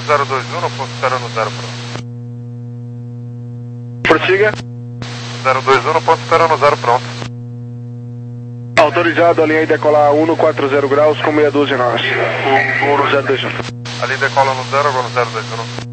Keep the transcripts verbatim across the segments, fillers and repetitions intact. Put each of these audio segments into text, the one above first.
zero dois um, ponto zero zero pronto. Prossiga. zero dois um, ponto zero zero pronto. Autorizado, a linha aí decolar um quatro zero graus com meia dúzia nós. um zero dois um. Ali decola no zero, agora no zero dois um.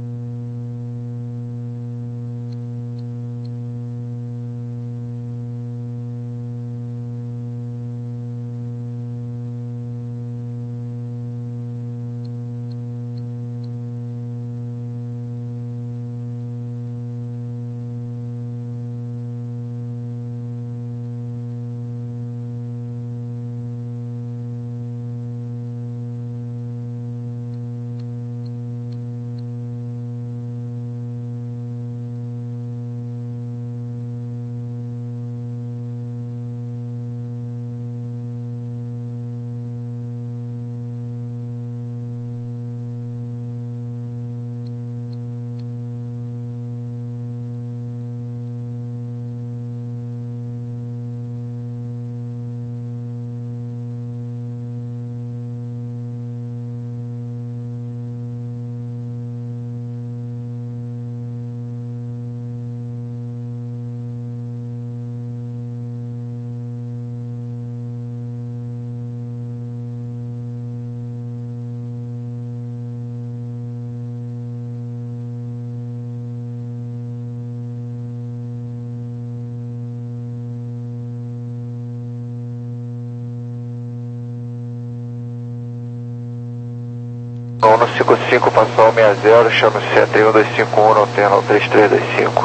um cinco cinco, passou sessenta, chama sete um dois cinco um, alterno três três dois cinco.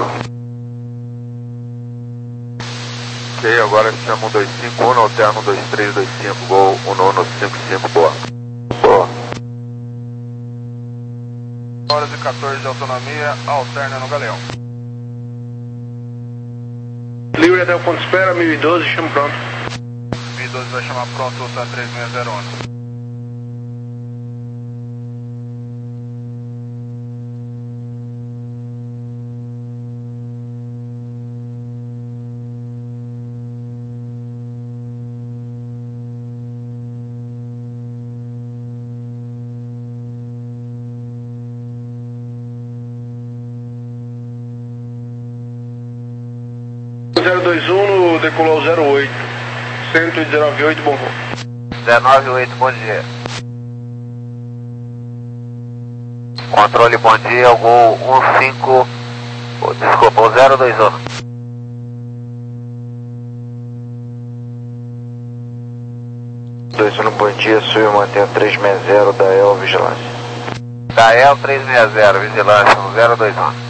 Ok, agora chama um dois cinco um, alterno dois três dois cinco, gol um nono cinco cinco, boa. Boa. Horas e quatorze de autonomia, alterna no Galeão. Livre até o ponto de espera, mil e doze, chama pronto. mil e doze vai chamar pronto, Ultra três seis zero um. zero dois um, decolou zero oito. cento e dezenove e oito, bom voo. dezenove e oito, bom dia. Controle, bom dia, o gol um cinco, oh, desculpa, o zero dois um. dois um, bom dia, Sul, mantém três seis zero da E L Vigilância. Da E L três seis zero, Vigilância, zero dois um.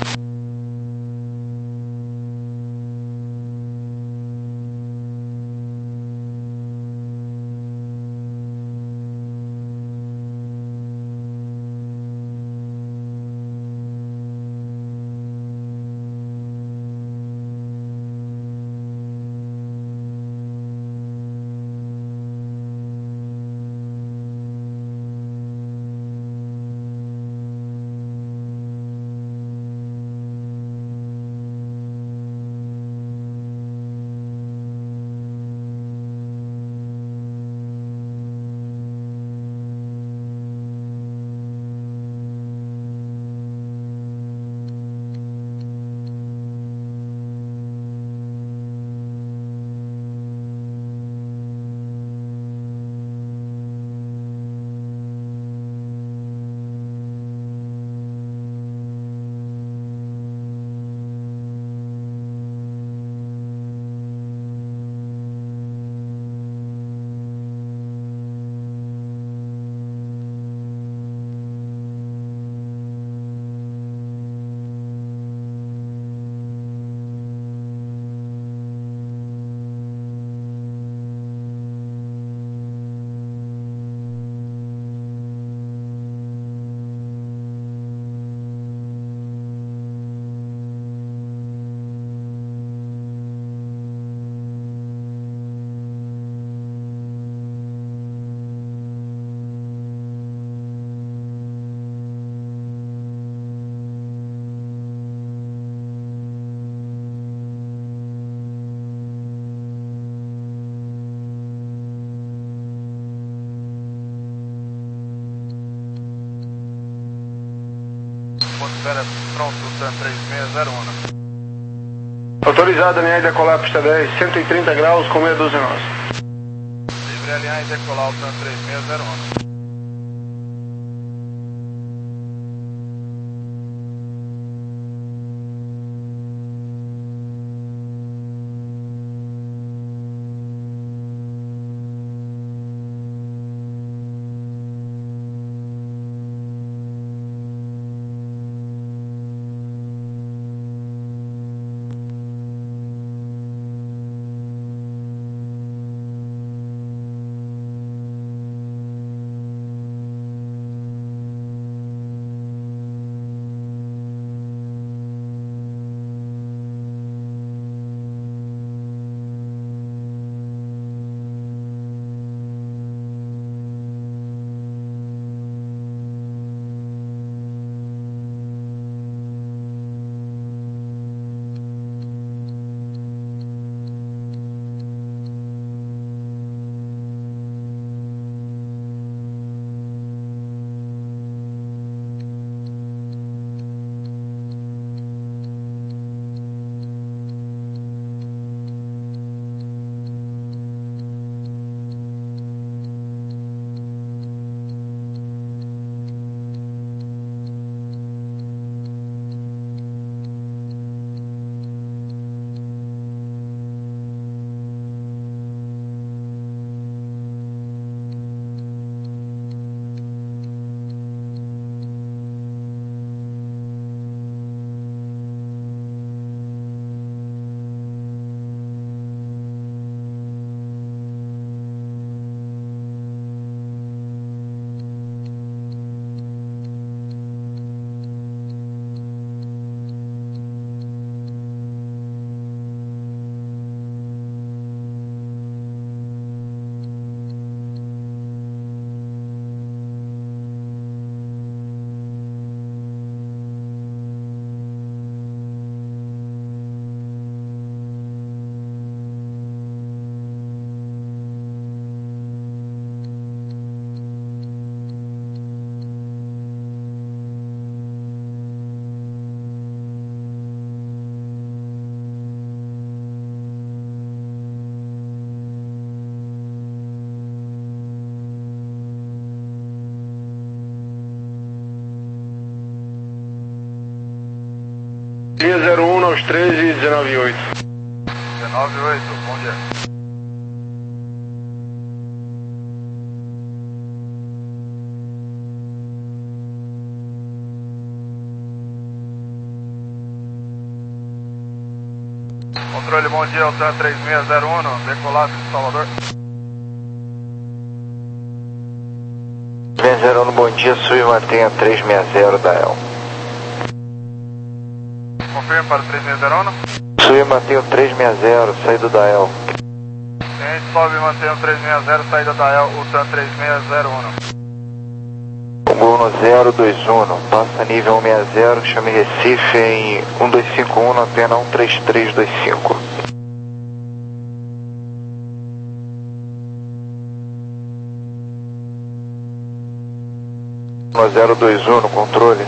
espera pronto, TAM três seis zero um. Autorizado, alinhar e decolar pista dez, cento e trinta graus com meia dúzia nossa. Livre alinhar e decolar o TAM três seis zero um. Linha zero um aos treze e dezenove e oito. dezenove e oito, bom dia. Controle, bom dia, o TAM três seis zero um, decolado de Salvador. três zero um, bom dia, Sul e mantenha três seis zero da E L. Confirme para o três seis zero um. Sul e mantenha três seis zero, saída da E L. Cliente sobe e mantém o três seis zero, saída da E L, o TAM três seis zero um. Gol zero dois um, passa nível um seis zero, chame Recife em um dois cinco um, antena um três três dois cinco. zero dois um no controle.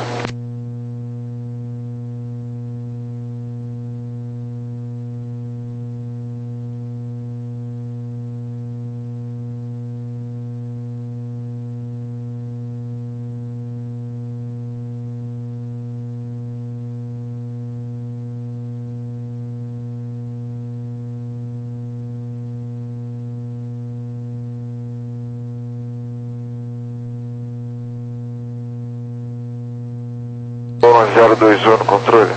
zero dois um no controle.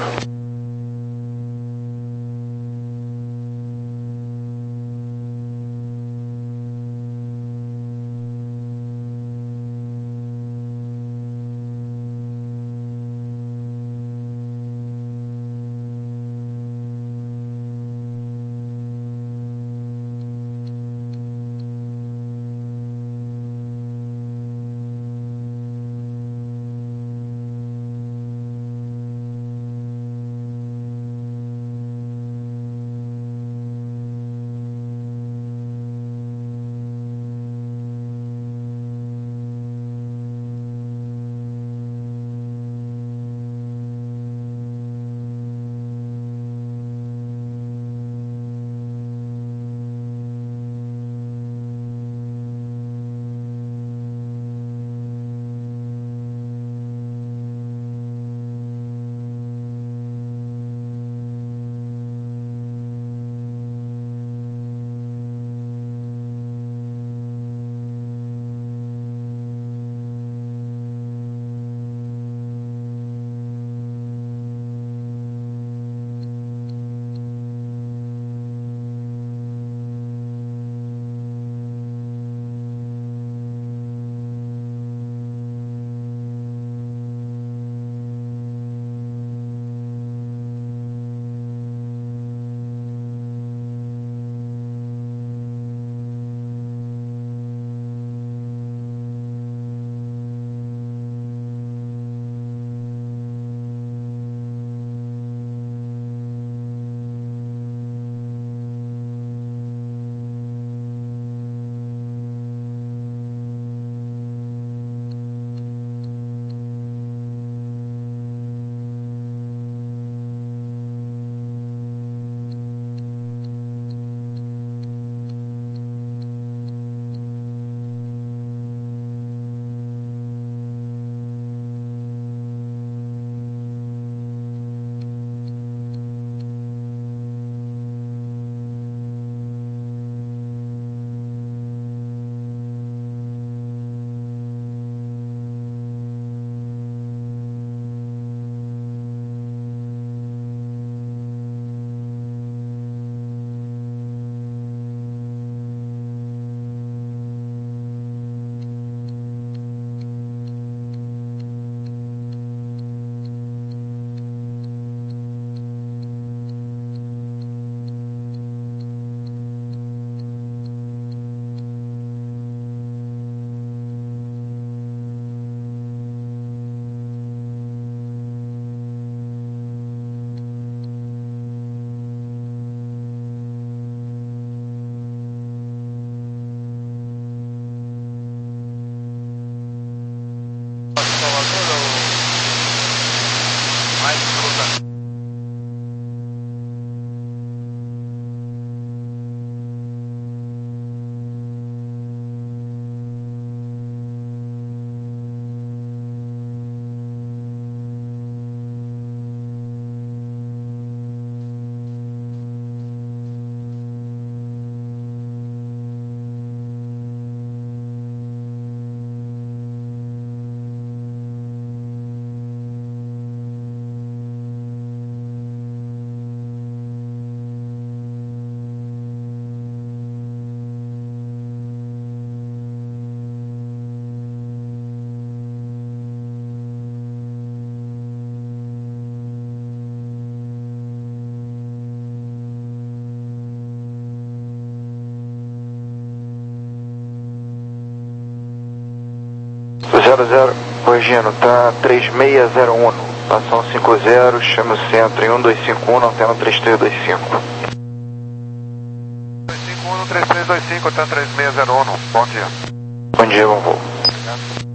zero zero, corrigindo, tá três seis zero um, passão cinco zero, chama o centro em um dois cinco um, antena três três dois cinco. dois cinco um, três três dois cinco, antena três seis zero um, bom dia. Bom dia, bom voo. Obrigado.